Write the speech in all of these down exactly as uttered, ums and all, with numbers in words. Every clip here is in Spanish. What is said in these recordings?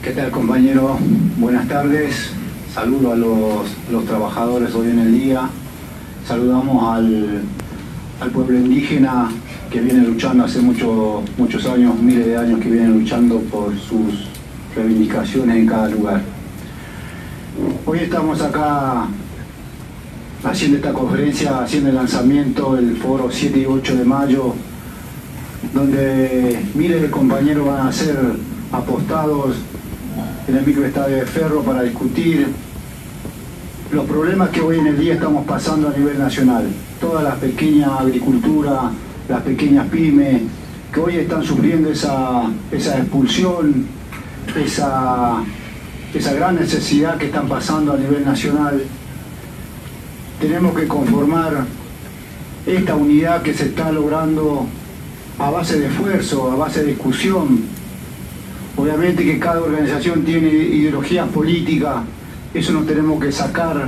¿Qué tal, compañero? Buenas tardes. Saludo a los, los trabajadores hoy en el día. Saludamos al, al pueblo indígena que viene luchando hace mucho, muchos años, miles de años que viene luchando por sus reivindicaciones en cada lugar. Hoy estamos acá haciendo esta conferencia, haciendo el lanzamiento del foro siete y ocho de mayo, donde miles de compañeros van a ser apostados en el microestadio de Ferro para discutir los problemas que hoy en el día estamos pasando a nivel nacional. Toda la pequeña agricultura, las pequeñas pymes, que hoy están sufriendo esa, esa expulsión, esa, esa gran necesidad que están pasando a nivel nacional. Tenemos que conformar esta unidad que se está logrando a base de esfuerzo, a base de discusión. Obviamente que cada organización tiene ideologías políticas, eso nos tenemos que sacar.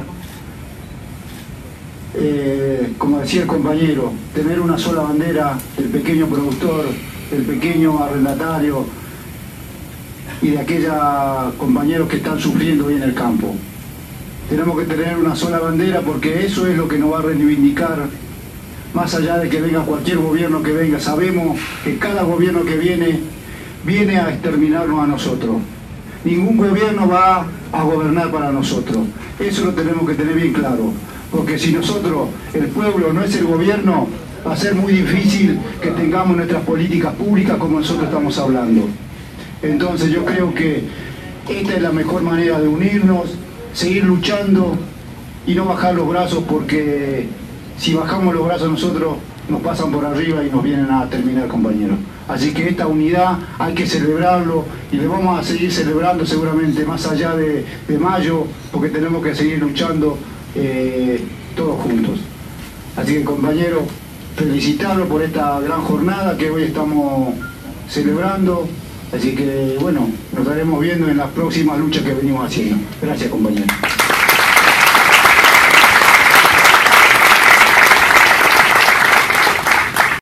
Eh, como decía el compañero, tener una sola bandera del pequeño productor, del pequeño arrendatario y de aquellos compañeros que están sufriendo hoy en el campo. Tenemos que tener una sola bandera porque eso es lo que nos va a reivindicar. Más allá de que venga cualquier gobierno que venga, sabemos que cada gobierno que viene, viene a exterminarnos a nosotros. Ningún gobierno va a gobernar para nosotros. Eso lo tenemos que tener bien claro. Porque si nosotros, el pueblo, no es el gobierno, va a ser muy difícil que tengamos nuestras políticas públicas como nosotros estamos hablando. Entonces yo creo que esta es la mejor manera de unirnos, seguir luchando y no bajar los brazos, porque si bajamos los brazos nosotros nos pasan por arriba y nos vienen a terminar, compañeros. Así que esta unidad hay que celebrarlo y le vamos a seguir celebrando seguramente más allá de, de mayo, porque tenemos que seguir luchando eh, todos juntos. Así que, compañeros, felicitarlo por esta gran jornada que hoy estamos celebrando. Así que, bueno, nos estaremos viendo en las próximas luchas que venimos haciendo. Gracias, compañeros.